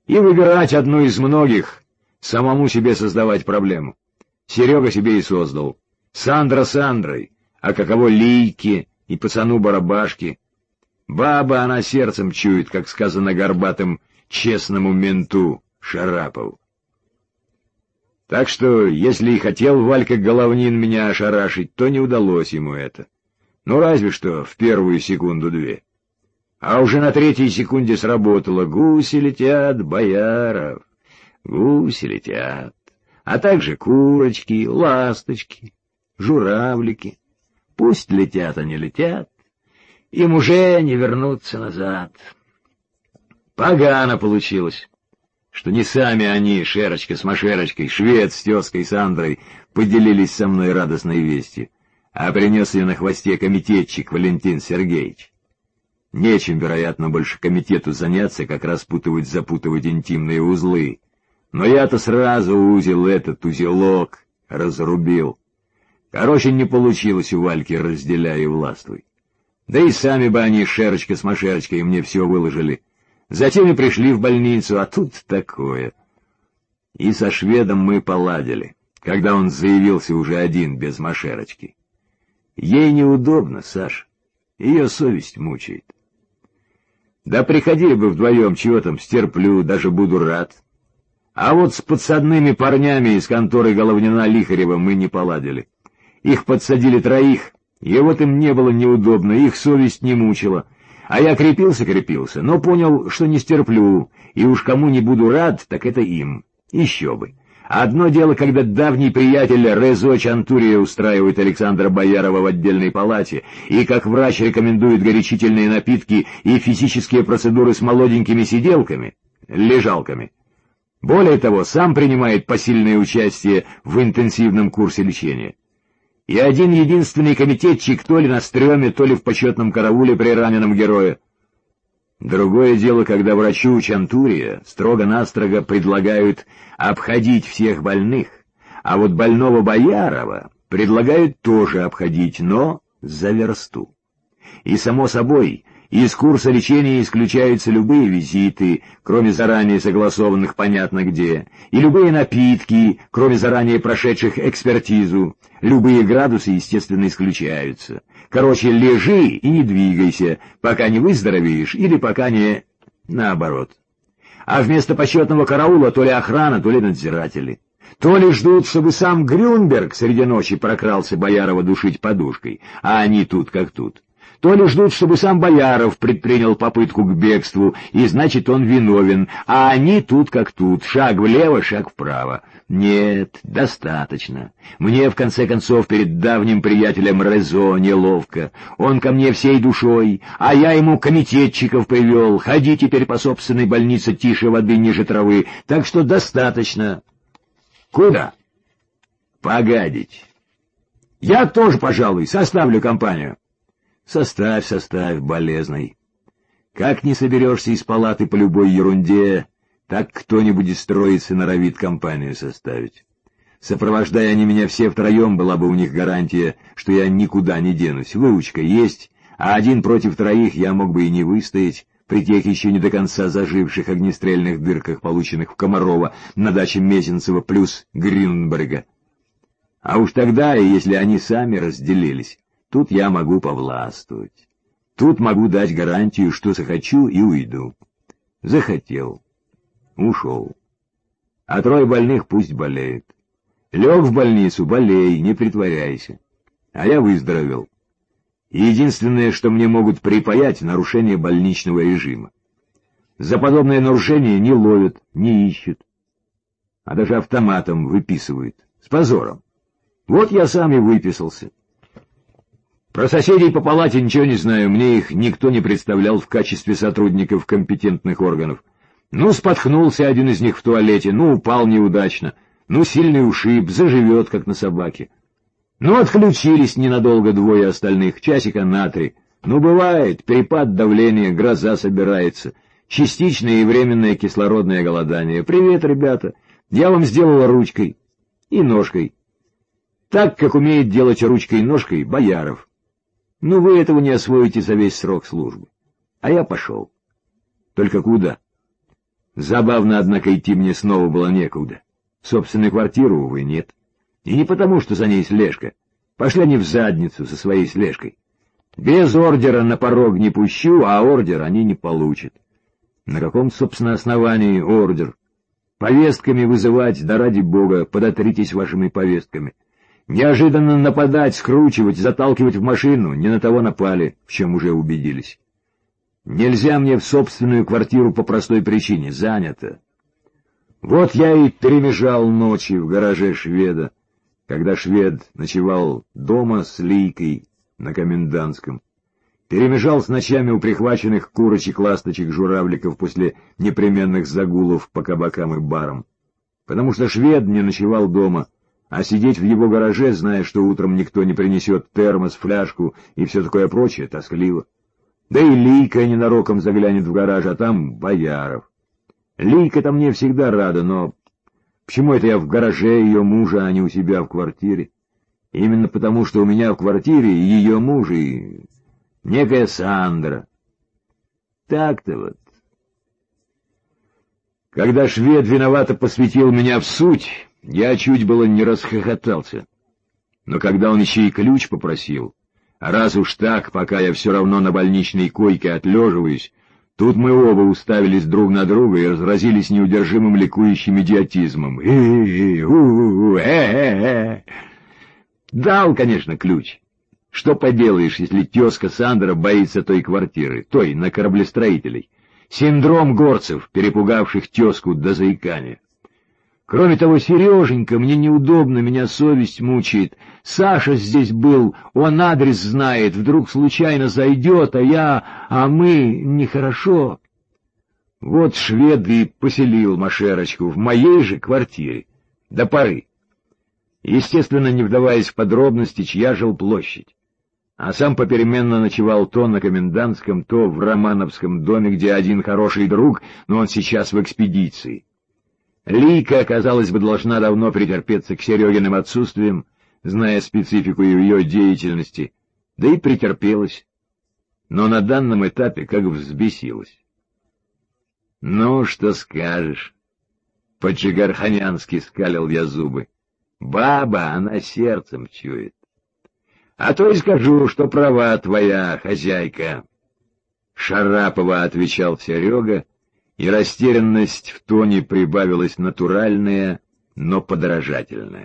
И выбирать одну из многих, самому себе создавать проблему. Серега себе и создал. Сандра Сандрой, а каково Лийке и пацану Барабашке. Баба она сердцем чует, как сказано горбатым честному менту Шарапову. Так что, если и хотел Валька Головнин меня ошарашить, то не удалось ему это. Ну, разве что в первую секунду-две. А уже на третьей секунде сработало: гуси летят, Бояров, гуси летят, а также курочки, ласточки, журавлики. Пусть летят они, летят, им уже не вернуться назад. Погано получилось, что не сами они, Шерочка с Машерочкой, швед с тезкой Сандрой, поделились со мной радостной вестью, а принес ее на хвосте комитетчик Валентин Сергеевич. Нечем, вероятно, больше комитету заняться, как запутывать интимные узлы. Но я-то сразу узел этот, узелок, разрубил. Короче, не получилось у Вальки «разделяй и властвуй». Да и сами бы они, Шерочка с Машерочкой, мне все выложили. Затем и пришли в больницу, а тут такое. И со шведом мы поладили, когда он заявился уже один, без Машерочки. Ей неудобно, Саш, ее совесть мучает. Да приходили бы вдвоем, чего там, стерплю, даже буду рад. А вот с подсадными парнями из конторы Головнина-Лихарева мы не поладили. Их подсадили троих, и вот им не было неудобно, их совесть не мучила. А я крепился, но понял, что не стерплю, и уж кому не буду рад, так это им. Еще бы. Одно дело, когда давний приятель Резо Чантурия устраивает Александра Боярова в отдельной палате, и как врач рекомендует горячительные напитки и физические процедуры с молоденькими сиделками, лежалками. Более того, сам принимает посильное участие в интенсивном курсе лечения. И один-единственный комитетчик то ли на стреме, то ли в почетном карауле при раненом герое. Другое дело, когда врачу Чантурия строго-настрого предлагают обходить всех больных, а вот больного Боярова предлагают тоже обходить, но за версту. И, само собой, из курса лечения исключаются любые визиты, кроме заранее согласованных понятно где, и любые напитки, кроме заранее прошедших экспертизу. Любые градусы, естественно, исключаются. Короче, лежи и не двигайся, пока не выздоровеешь или пока не... наоборот. А вместо почетного караула то ли охрана, то ли надзиратели. То ли ждут, чтобы сам Грюнберг среди ночи прокрался Боярова душить подушкой, а они тут как тут. То ли ждут, чтобы сам Бояров предпринял попытку к бегству, и значит он виновен, а они тут как тут, шаг влево, шаг вправо. Нет, достаточно. Мне, в конце концов, перед давним приятелем Резо неловко. Он ко мне всей душой, а я ему комитетчиков привел. Ходи теперь по собственной больнице тише воды, ниже травы. Так что достаточно. Куда? Погадить. Я тоже, пожалуй, составлю компанию. Составь, болезный. Как не соберешься из палаты по любой ерунде, так кто-нибудь из троицы норовит компанию составить. Сопровождая они меня все втроем, была бы у них гарантия, что я никуда не денусь. Выучка есть, а один против троих я мог бы и не выстоять при тех еще не до конца заживших огнестрельных дырках, полученных в Комарова на даче Мезенцева плюс Грюнберга. А уж тогда, если они сами разделились, тут я могу повластвовать. Тут могу дать гарантию, что захочу и уйду. Захотел. Ушел. А трое больных пусть болеют. Лег в больницу, болей, не притворяйся. А я выздоровел. И единственное, что мне могут припаять, нарушение больничного режима. За подобное нарушение не ловят, не ищут. А даже автоматом выписывают. С позором. Вот я сам и выписался. Про соседей по палате ничего не знаю, мне их никто не представлял в качестве сотрудников компетентных органов. Ну, споткнулся один из них в туалете, ну, упал неудачно, ну, сильный ушиб, заживет, как на собаке. Ну, отключились ненадолго двое остальных, часика на 3. Ну, бывает, перепад давления, гроза собирается, частичное и временное кислородное голодание. Привет, ребята, я вам сделала ручкой и ножкой. Так, как умеет делать ручкой и ножкой Бояров. Ну, вы этого не освоите за весь срок службы. А я пошел. Только куда? Забавно, однако, идти мне снова было некуда. Собственной квартиры, увы, нет. И не потому, что за ней слежка. Пошли они в задницу со своей слежкой. Без ордера на порог не пущу, а ордер они не получат. На каком, собственно, основании ордер? Повестками вызывать, да ради бога, подотритесь вашими повестками. Неожиданно нападать, скручивать, заталкивать в машину, не на того напали, в чем уже убедились. Нельзя мне в собственную квартиру по простой причине, занято. Вот я и перемежал ночи в гараже шведа, когда швед ночевал дома с Лийкой на Комендантском. Перемежал с ночами у прихваченных курочек, ласточек, журавликов после непременных загулов по кабакам и барам. Потому что швед не ночевал дома, а сидеть в его гараже, зная, что утром никто не принесет термос, фляжку и все такое прочее, тоскливо. Да и Лийка ненароком заглянет в гараж, а там Бояров. Лийка-то мне всегда рада, но почему это я в гараже ее мужа, а не у себя в квартире? Именно потому, что у меня в квартире ее муж и некая Сандра. Так-то вот. Когда швед виновато посвятил меня в суть, я чуть было не расхохотался. Но когда он еще и ключ попросил, а раз уж так, пока я все равно на больничной койке отлеживаюсь, тут мы оба уставились друг на друга и разразились неудержимым ликующим идиотизмом. Дал, конечно, ключ. Что поделаешь, если тезка Сандра боится той квартиры, той на кораблестроителей. Синдром горцев, перепугавших тезку до заикания. Кроме того, Сереженька, мне неудобно, меня совесть мучает. Саша здесь был, он адрес знает, вдруг случайно зайдет, а мы нехорошо. Вот швед и поселил Машерочку в моей же квартире. До поры. Естественно, не вдаваясь в подробности, чья жилплощадь. А сам попеременно ночевал то на Комендантском, то в Романовском доме, где один хороший друг, но он сейчас в экспедиции. Лийка, казалось бы, должна давно претерпеться к Серегиным отсутствиям, зная специфику ее деятельности, да и претерпелась, но на данном этапе как взбесилась. «Ну, что скажешь?» — по-джигарханянски скалил я зубы. «Баба, она сердцем чует. А то и скажу, что права твоя, хозяйка». Шарапова отвечал Серега, и растерянность в тоне прибавилась натуральная, но подражательная.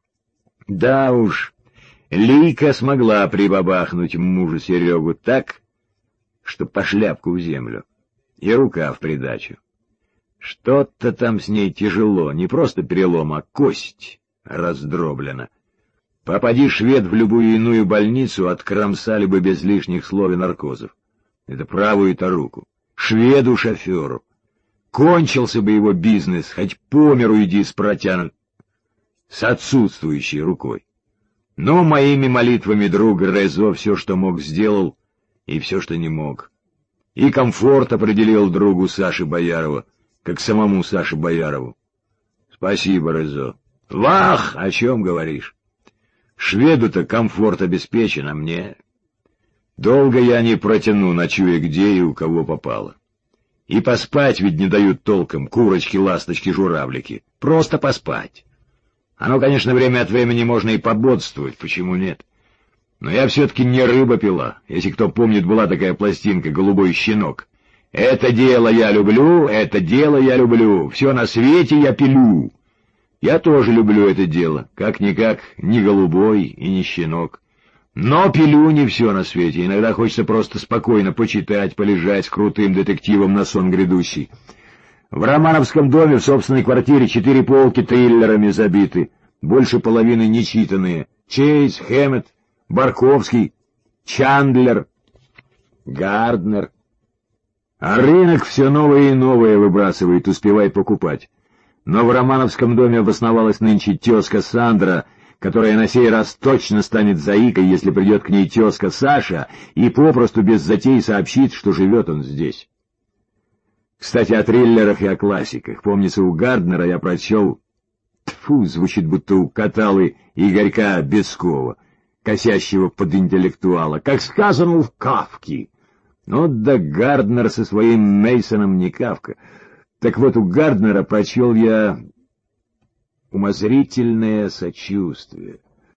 Да уж, Лийка смогла прибабахнуть мужу Серегу так, что по шляпку в землю, и рука в придачу. Что-то там с ней тяжело, не просто перелом, а кость раздроблена. Попади швед в любую иную больницу, откромсали бы без лишних слов и наркозов. Это правую-то руку. Шведу-шоферу. Кончился бы его бизнес, хоть по миру иди с с отсутствующей рукой. Но моими молитвами друг Резо все, что мог, сделал, и все, что не мог. И комфорт определил другу Саши Боярова, как самому Саше Боярову. Спасибо, Резо. Вах, о чем говоришь? Шведу-то комфорт обеспечен, а мне... Долго я не протяну, ночуя где и у кого попало. И поспать ведь не дают толком курочки, ласточки, журавлики. Просто поспать. Оно, конечно, время от времени можно и пободствовать, почему нет? Но я все-таки не рыба пила. Если кто помнит, была такая пластинка «Голубой щенок». Это дело я люблю, это дело я люблю, все на свете я пилю. Я тоже люблю это дело, как-никак не голубой и не щенок. Но пилю не все на свете, иногда хочется просто спокойно почитать, полежать с крутым детективом на сон грядущий. В Романовском доме в собственной квартире 4 полки триллерами забиты, больше половины нечитанные. Чейз, Хэммет, Барковский, Чандлер, Гарднер. А рынок все новое и новое выбрасывает, успевай покупать. Но в Романовском доме обосновалась нынче тезка Сандра, которая на сей раз точно станет заикой, если придет к ней тезка Саша и попросту без затей сообщит, что живет он здесь. Кстати, о триллерах и о классиках. Помнится, у Гарднера я прочел... Тьфу, звучит будто у Каталы Игорька Бескова, косящего под интеллектуала, как сказано в Кафке. Но да Гарднер со своим Мейсоном не Кафка. Так вот, у Гарднера прочел я умозрительное сочувствие.